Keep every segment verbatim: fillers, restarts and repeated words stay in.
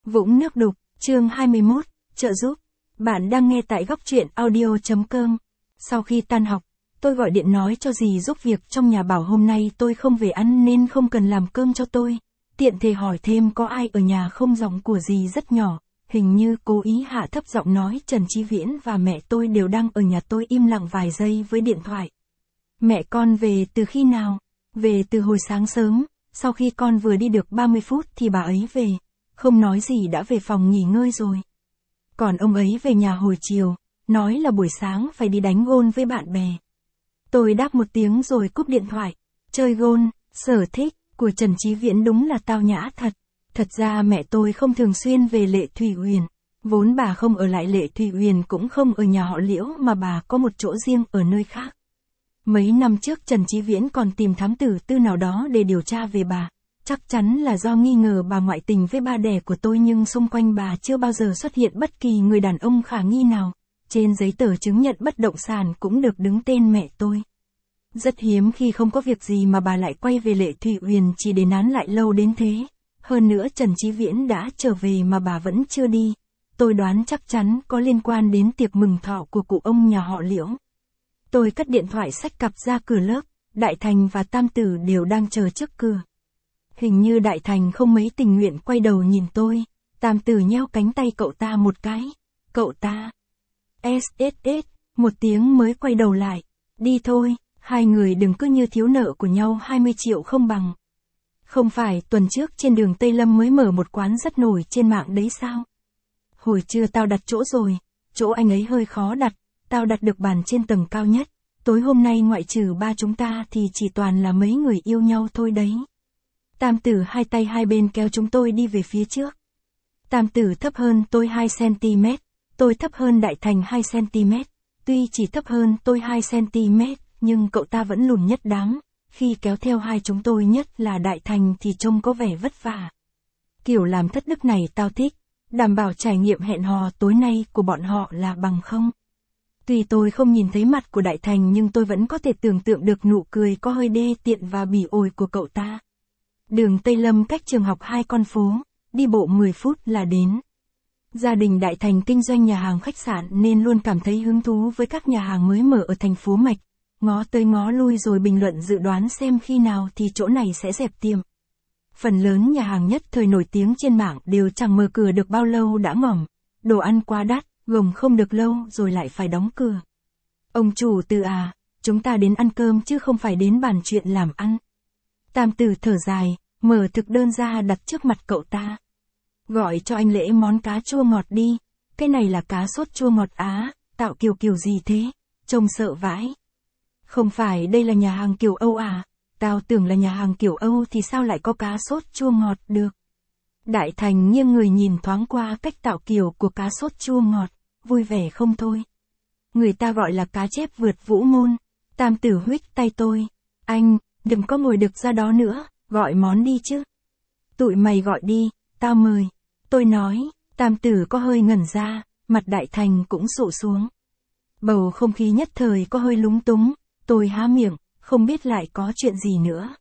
Vũng nước đục, chương hai mươi mốt, trợ giúp. Bạn đang nghe tại góc truyện audio.com. Sau khi tan học, tôi gọi điện nói cho dì giúp việc trong nhà bảo hôm nay tôi không về ăn nên không cần làm cơm cho tôi. Tiện thể hỏi thêm có ai ở nhà không, giọng của dì rất nhỏ, hình như cố ý hạ thấp giọng nói Trần Chí Viễn và mẹ tôi đều đang ở nhà. Tôi im lặng vài giây với điện thoại. Mẹ con về từ khi nào? Về từ hồi sáng sớm, sau khi con vừa đi được ba mươi phút thì bà ấy về. Không nói gì đã về phòng nghỉ ngơi rồi. Còn ông ấy về nhà hồi chiều, nói là buổi sáng phải đi đánh gôn với bạn bè. Tôi đáp một tiếng rồi cúp điện thoại. Chơi gôn, sở thích của Trần Chí Viễn đúng là tao nhã thật. Thật ra mẹ tôi không thường xuyên về Lệ Thủy Uyển. Vốn bà không ở lại Lệ Thủy Uyển cũng không ở nhà họ Liễu mà bà có một chỗ riêng ở nơi khác. Mấy năm trước Trần Chí Viễn còn tìm thám tử tư nào đó để điều tra về bà. Chắc chắn là do nghi ngờ bà ngoại tình với ba đẻ của tôi, nhưng xung quanh bà chưa bao giờ xuất hiện bất kỳ người đàn ông khả nghi nào. Trên giấy tờ chứng nhận bất động sản cũng được đứng tên mẹ tôi. Rất hiếm khi không có việc gì mà bà lại quay về Lệ Thủy Uyển chỉ để nán lại lâu đến thế. Hơn nữa Trần Chí Viễn đã trở về mà bà vẫn chưa đi. Tôi đoán chắc chắn có liên quan đến tiệc mừng thọ của cụ ông nhà họ Liễu. Tôi cất điện thoại xách cặp ra cửa lớp. Đại Thành và Tam Tử đều đang chờ trước cửa. Hình như Đại Thành không mấy tình nguyện quay đầu nhìn tôi. Tam Tử nheo cánh tay cậu ta một cái. Cậu ta. ét ét ét, một tiếng mới quay đầu lại. Đi thôi, hai người đừng cứ như thiếu nợ của nhau hai mươi triệu không bằng. Không phải tuần trước trên đường Tây Lâm mới mở một quán rất nổi trên mạng đấy sao? Hồi trưa tao đặt chỗ rồi, chỗ anh ấy hơi khó đặt, tao đặt được bàn trên tầng cao nhất. Tối hôm nay ngoại trừ ba chúng ta thì chỉ toàn là mấy người yêu nhau thôi đấy. Tam Tử hai tay hai bên kéo chúng tôi đi về phía trước. Tam Tử thấp hơn tôi hai xăng-ti-mét, tôi thấp hơn Đại Thành hai xăng-ti-mét. Tuy chỉ thấp hơn tôi hai xăng-ti-mét, nhưng cậu ta vẫn lùn nhất đám. Khi kéo theo hai chúng tôi nhất là Đại Thành thì trông có vẻ vất vả. Kiểu làm thất đức này tao thích, đảm bảo trải nghiệm hẹn hò tối nay của bọn họ là bằng không. Tuy tôi không nhìn thấy mặt của Đại Thành nhưng tôi vẫn có thể tưởng tượng được nụ cười có hơi đê tiện và bỉ ổi của cậu ta. Đường Tây Lâm cách trường học hai con phố, đi bộ mười phút là đến. Gia đình Đại Thành kinh doanh nhà hàng khách sạn nên luôn cảm thấy hứng thú với các nhà hàng mới mở ở thành phố Mạch. Ngó tới ngó lui rồi bình luận dự đoán xem khi nào thì chỗ này sẽ dẹp tiệm. Phần lớn nhà hàng nhất thời nổi tiếng trên mạng đều chẳng mở cửa được bao lâu đã ngỏm. Đồ ăn quá đắt, gồng không được lâu rồi lại phải đóng cửa. Ông chủ Từ à, chúng ta đến ăn cơm chứ không phải đến bàn chuyện làm ăn. Tam Tử thở dài, mở thực đơn ra đặt trước mặt cậu ta. Gọi cho anh Lễ món cá chua ngọt đi, cái này là cá sốt chua ngọt Á, tạo kiểu kiểu gì thế, trông sợ vãi. Không phải đây là nhà hàng kiểu Âu à, tao tưởng là nhà hàng kiểu Âu thì sao lại có cá sốt chua ngọt được. Đại Thành nghiêng người nhìn thoáng qua cách tạo kiểu của cá sốt chua ngọt, vui vẻ không thôi. Người ta gọi là cá chép vượt vũ môn. Tam Tử huých tay tôi. Anh, đừng có ngồi được ra đó nữa, gọi món đi chứ. Tụi mày gọi đi, tao mời. Tôi nói, Tam Tử có hơi ngẩn ra, mặt Đại Thành cũng sụ xuống. Bầu không khí nhất thời có hơi lúng túng, tôi há miệng, không biết lại có chuyện gì nữa.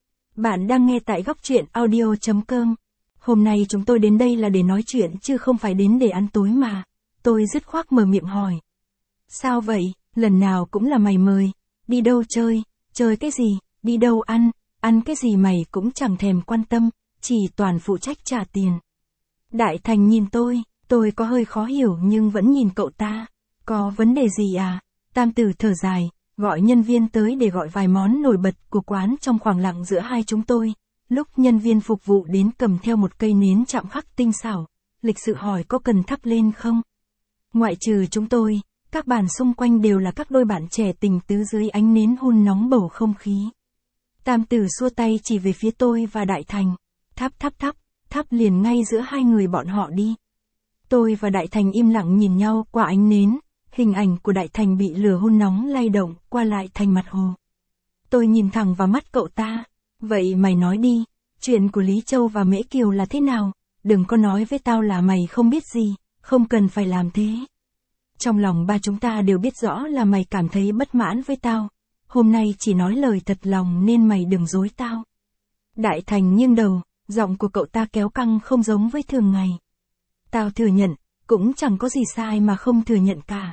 Bạn đang nghe tại góc truyện audio.com. Hôm nay chúng tôi đến đây là để nói chuyện chứ không phải đến để ăn tối mà. Tôi dứt khoát mở miệng hỏi. Sao vậy, lần nào cũng là mày mời, đi đâu chơi, chơi cái gì, đi đâu ăn, ăn cái gì mày cũng chẳng thèm quan tâm, chỉ toàn phụ trách trả tiền. Đại Thành nhìn tôi, tôi có hơi khó hiểu nhưng vẫn nhìn cậu ta. Có vấn đề gì à? Tam Tử thở dài, gọi nhân viên tới để gọi vài món nổi bật của quán. Trong khoảng lặng giữa hai chúng tôi, lúc nhân viên phục vụ đến cầm theo một cây nến chạm khắc tinh xảo, lịch sự hỏi có cần thắp lên không. Ngoại trừ chúng tôi, các bàn xung quanh đều là các đôi bạn trẻ tình tứ dưới ánh nến hun nóng bầu không khí. Tam Tử xua tay chỉ về phía tôi và Đại Thành. Thắp thắp thắp, thắp liền ngay giữa hai người bọn họ đi. Tôi và Đại Thành im lặng nhìn nhau qua ánh nến. Hình ảnh của Đại Thành bị lửa hun nóng lay động qua lại thành mặt hồ. Tôi nhìn thẳng vào mắt cậu ta. Vậy mày nói đi, chuyện của Lý Châu và Mễ Kiều là thế nào? Đừng có nói với tao là mày không biết gì, không cần phải làm thế. Trong lòng ba chúng ta đều biết rõ là mày cảm thấy bất mãn với tao. Hôm nay chỉ nói lời thật lòng nên mày đừng dối tao. Đại Thành nghiêng đầu, giọng của cậu ta kéo căng không giống với thường ngày. Tao thừa nhận, cũng chẳng có gì sai mà không thừa nhận cả.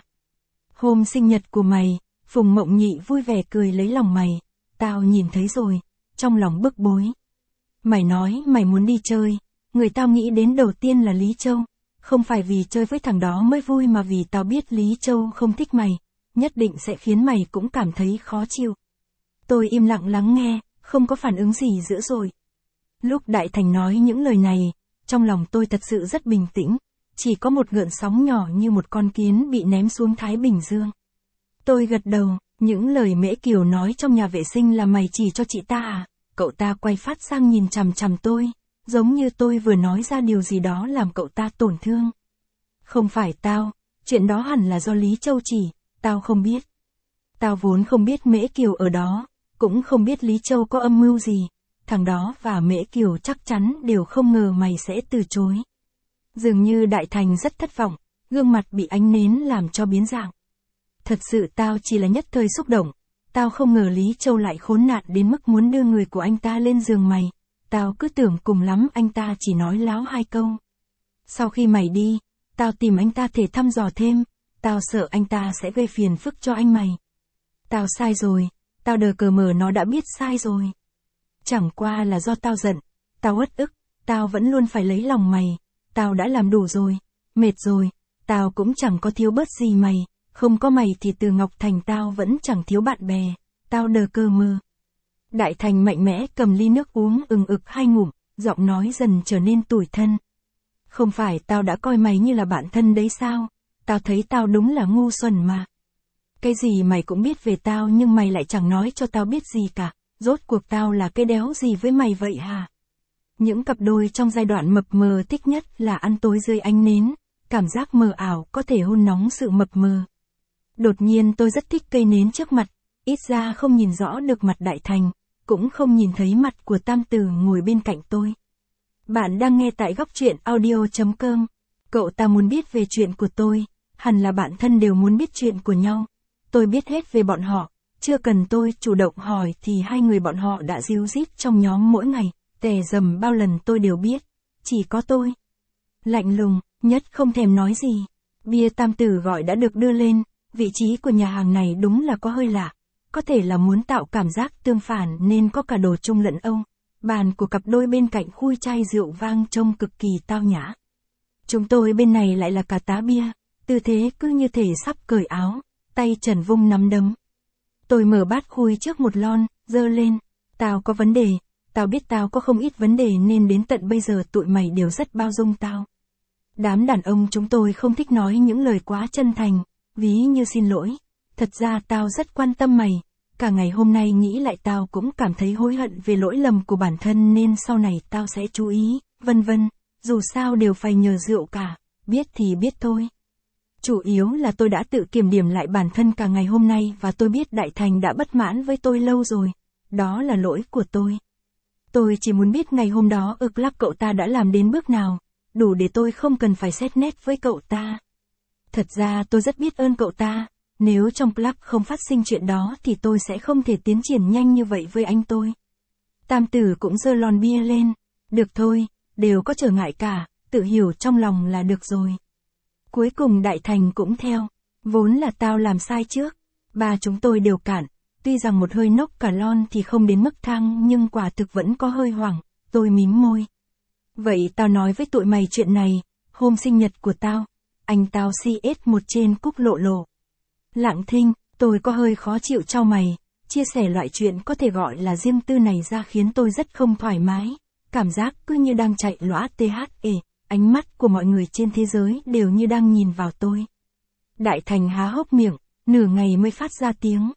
Hôm sinh nhật của mày, Phùng Mộng Nhị vui vẻ cười lấy lòng mày. Tao nhìn thấy rồi, trong lòng bức bối. Mày nói mày muốn đi chơi, người tao nghĩ đến đầu tiên là Lý Châu. Không phải vì chơi với thằng đó mới vui mà vì tao biết Lý Châu không thích mày, nhất định sẽ khiến mày cũng cảm thấy khó chịu. Tôi im lặng lắng nghe, không có phản ứng gì dữ dội. Lúc Đại Thành nói những lời này, trong lòng tôi thật sự rất bình tĩnh, chỉ có một gợn sóng nhỏ như một con kiến bị ném xuống Thái Bình Dương. Tôi gật đầu, những lời Mễ Kiều nói trong nhà vệ sinh là mày chỉ cho chị ta à? Cậu ta quay phát sang nhìn chằm chằm tôi, giống như tôi vừa nói ra điều gì đó làm cậu ta tổn thương. Không phải tao, chuyện đó hẳn là do Lý Châu chỉ, tao không biết. Tao vốn không biết Mễ Kiều ở đó, cũng không biết Lý Châu có âm mưu gì, thằng đó và Mễ Kiều chắc chắn đều không ngờ mày sẽ từ chối. Dường như Đại Thành rất thất vọng, gương mặt bị ánh nến làm cho biến dạng. Thật sự tao chỉ là nhất thời xúc động, tao không ngờ Lý Châu lại khốn nạn đến mức muốn đưa người của anh ta lên giường mày, tao cứ tưởng cùng lắm anh ta chỉ nói láo hai câu. Sau khi mày đi, tao tìm anh ta để thăm dò thêm, tao sợ anh ta sẽ gây phiền phức cho anh mày. Tao sai rồi, tao đờ cờ mờ nó đã biết sai rồi. Chẳng qua là do tao giận, tao uất ức, tao vẫn luôn phải lấy lòng mày, tao đã làm đủ rồi, mệt rồi, tao cũng chẳng có thiếu bớt gì mày, không có mày thì từ Ngọc Thành tao vẫn chẳng thiếu bạn bè, tao đờ cờ mờ. Đại Thành mạnh mẽ cầm ly nước uống ừng ực hai ngụm, giọng nói dần trở nên tủi thân. Không phải tao đã coi mày như là bạn thân đấy sao, tao thấy tao đúng là ngu xuẩn mà. Cái gì mày cũng biết về tao nhưng mày lại chẳng nói cho tao biết gì cả, rốt cuộc tao là cái đéo gì với mày vậy hả? Những cặp đôi trong giai đoạn mập mờ thích nhất là ăn tối dưới ánh nến, cảm giác mờ ảo có thể hôn nóng sự mập mờ. Đột nhiên tôi rất thích cây nến trước mặt, ít ra không nhìn rõ được mặt Đại Thành, cũng không nhìn thấy mặt của Tam Tử ngồi bên cạnh tôi. Bạn đang nghe tại góc truyện audio chấm com. Cậu ta muốn biết về chuyện của tôi, hẳn là bạn thân đều muốn biết chuyện của nhau. Tôi biết hết về bọn họ, chưa cần tôi chủ động hỏi thì hai người bọn họ đã ríu rít trong nhóm mỗi ngày, tè dầm bao lần tôi đều biết, chỉ có tôi. Lạnh lùng, nhất không thèm nói gì. Bia Tam Tử gọi đã được đưa lên, vị trí của nhà hàng này đúng là có hơi lạ. Có thể là muốn tạo cảm giác tương phản nên có cả đồ Trung lẫn Âu. Bàn của cặp đôi bên cạnh khui chai rượu vang trông cực kỳ tao nhã. Chúng tôi bên này lại là cả tá bia, tư thế cứ như thể sắp cởi áo, tay trần vung nắm đấm. Tôi mở bát khui trước một lon, giơ lên. Tao có vấn đề, tao biết tao có không ít vấn đề nên đến tận bây giờ tụi mày đều rất bao dung tao. Đám đàn ông chúng tôi không thích nói những lời quá chân thành, ví như xin lỗi. Thật ra tao rất quan tâm mày, cả ngày hôm nay nghĩ lại tao cũng cảm thấy hối hận về lỗi lầm của bản thân nên sau này tao sẽ chú ý, vân vân, dù sao đều phải nhờ rượu cả, biết thì biết thôi. Chủ yếu là tôi đã tự kiểm điểm lại bản thân cả ngày hôm nay và tôi biết Đại Thành đã bất mãn với tôi lâu rồi, đó là lỗi của tôi. Tôi chỉ muốn biết ngày hôm đó ở club cậu ta đã làm đến bước nào, đủ để tôi không cần phải xét nét với cậu ta. Thật ra tôi rất biết ơn cậu ta. Nếu trong club không phát sinh chuyện đó thì tôi sẽ không thể tiến triển nhanh như vậy với anh tôi. Tam Tử cũng giơ lon bia lên. Được thôi, đều có trở ngại cả, tự hiểu trong lòng là được rồi. Cuối cùng Đại Thành cũng theo. Vốn là tao làm sai trước. Ba chúng tôi đều cản. Tuy rằng một hơi nốc cả lon thì không đến mức thăng nhưng quả thực vẫn có hơi hoảng. Tôi mím môi. Vậy tao nói với tụi mày chuyện này. Hôm sinh nhật của tao, anh tao xê ét một trên Cúc Lộ Lộ. Lặng thinh, tôi có hơi khó chịu trao mày, chia sẻ loại chuyện có thể gọi là riêng tư này ra khiến tôi rất không thoải mái, cảm giác cứ như đang chạy lõa tê hát e, ánh mắt của mọi người trên thế giới đều như đang nhìn vào tôi. Đại Thành há hốc miệng, nửa ngày mới phát ra tiếng.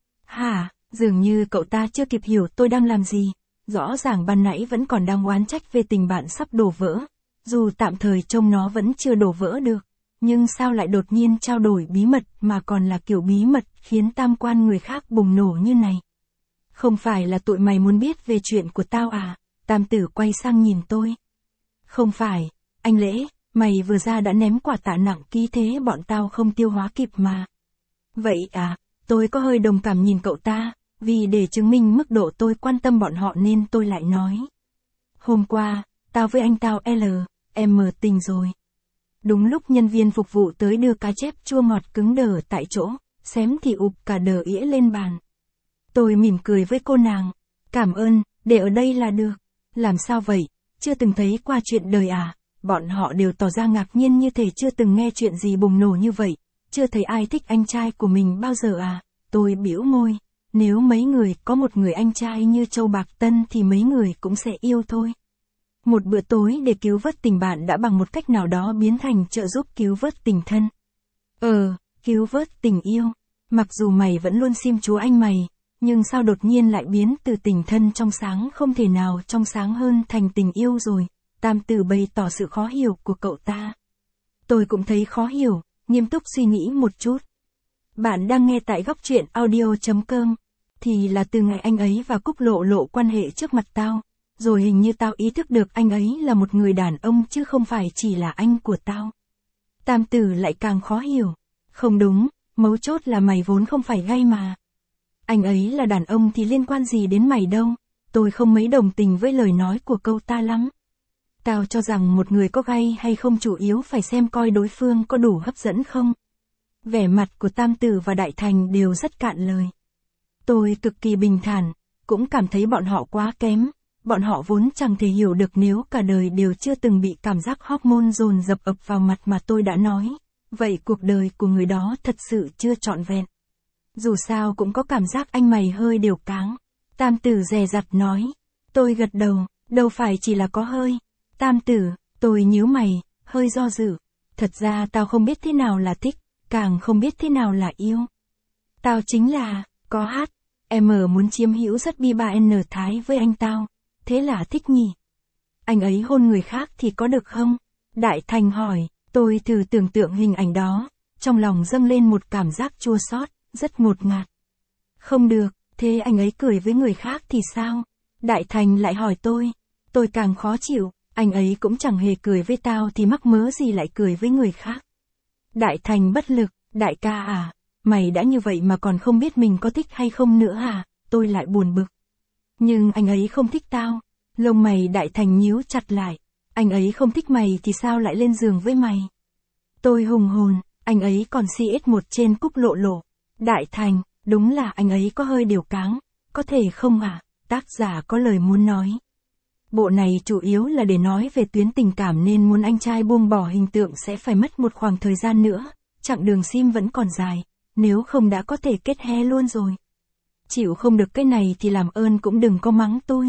Hả, dường như cậu ta chưa kịp hiểu tôi đang làm gì, rõ ràng ban nãy vẫn còn đang oán trách về tình bạn sắp đổ vỡ, dù tạm thời trông nó vẫn chưa đổ vỡ được. Nhưng sao lại đột nhiên trao đổi bí mật mà còn là kiểu bí mật khiến tam quan người khác bùng nổ như này? Không phải là tụi mày muốn biết về chuyện của tao à? Tam Tử quay sang nhìn tôi. Không phải, anh Lễ, mày vừa ra đã ném quả tạ nặng ký thế bọn tao không tiêu hóa kịp mà. Vậy à, tôi có hơi đồng cảm nhìn cậu ta, vì để chứng minh mức độ tôi quan tâm bọn họ nên tôi lại nói. Hôm qua, tao với anh tao L, M tình rồi. Đúng lúc nhân viên phục vụ tới đưa cá chép chua ngọt cứng đờ tại chỗ, xém thì ụp cả đờ ĩa lên bàn. Tôi mỉm cười với cô nàng. Cảm ơn, để ở đây là được. Làm sao vậy, chưa từng thấy qua chuyện đời à? Bọn họ đều tỏ ra ngạc nhiên như thể chưa từng nghe chuyện gì bùng nổ như vậy. Chưa thấy ai thích anh trai của mình bao giờ à? Tôi bĩu môi. Nếu mấy người có một người anh trai như Châu Bạc Tân thì mấy người cũng sẽ yêu thôi. Một bữa tối để cứu vớt tình bạn đã bằng một cách nào đó biến thành trợ giúp cứu vớt tình thân. Ờ, cứu vớt tình yêu. Mặc dù mày vẫn luôn sim chúa anh mày, nhưng sao đột nhiên lại biến từ tình thân trong sáng không thể nào trong sáng hơn thành tình yêu rồi? Tam Tử bày tỏ sự khó hiểu của cậu ta. Tôi cũng thấy khó hiểu, nghiêm túc suy nghĩ một chút. Bạn đang nghe tại góc truyện audio chấm com. Thì là từ ngày anh ấy và Cúc lộ lộ quan hệ trước mặt tao, rồi hình như tao ý thức được anh ấy là một người đàn ông chứ không phải chỉ là anh của tao. Tam Tử lại càng khó hiểu. Không đúng, mấu chốt là mày vốn không phải gay mà. Anh ấy là đàn ông thì liên quan gì đến mày đâu. Tôi không mấy đồng tình với lời nói của câu ta lắm. Tao cho rằng một người có gay hay không chủ yếu phải xem coi đối phương có đủ hấp dẫn không. Vẻ mặt của Tam Tử và Đại Thành đều rất cạn lời. Tôi cực kỳ bình thản, cũng cảm thấy bọn họ quá kém. Bọn họ vốn chẳng thể hiểu được nếu cả đời đều chưa từng bị cảm giác hormone dồn dập ập vào mặt mà tôi đã nói. Vậy cuộc đời của người đó thật sự chưa trọn vẹn. Dù sao cũng có cảm giác anh mày hơi đều cáng. Tam Tử dè dặt nói. Tôi gật đầu, đâu phải chỉ là có hơi. Tam Tử, tôi nhíu mày, hơi do dự. Thật ra tao không biết thế nào là thích, càng không biết thế nào là yêu. Tao chính là, có hát, em muốn chiếm hữu rất bi ba n thái với anh tao. Thế là thích nhỉ? Anh ấy hôn người khác thì có được không? Đại Thành hỏi. Tôi thử tưởng tượng hình ảnh đó, trong lòng dâng lên một cảm giác chua xót, rất ngột ngạt. Không được, thế anh ấy cười với người khác thì sao? Đại Thành lại hỏi tôi. Tôi càng khó chịu, anh ấy cũng chẳng hề cười với tao thì mắc mớ gì lại cười với người khác. Đại Thành bất lực. Đại ca à, mày đã như vậy mà còn không biết mình có thích hay không nữa à? Tôi lại buồn bực. Nhưng anh ấy không thích tao. Lông mày Đại Thành nhíu chặt lại. Anh ấy không thích mày thì sao lại lên giường với mày? Tôi hùng hồn, anh ấy còn xê ét một trên Cúc lộ lộ. Đại Thành, đúng là anh ấy có hơi điều cáng. Có thể không à? Tác giả có lời muốn nói. Bộ này chủ yếu là để nói về tuyến tình cảm nên muốn anh trai buông bỏ hình tượng sẽ phải mất một khoảng thời gian nữa. Chặng đường sim vẫn còn dài, nếu không đã có thể kết he luôn rồi. Chịu không được cái này thì làm ơn cũng đừng có mắng tôi.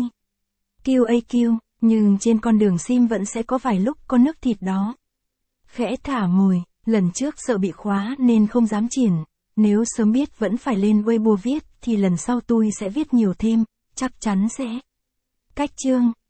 Q A Q, nhưng trên con đường sim vẫn sẽ có vài lúc có nước thịt đó. Khẽ thả mồi, lần trước sợ bị khóa nên không dám triển. Nếu sớm biết vẫn phải lên Weibo viết thì lần sau tôi sẽ viết nhiều thêm, chắc chắn sẽ. Cách chương.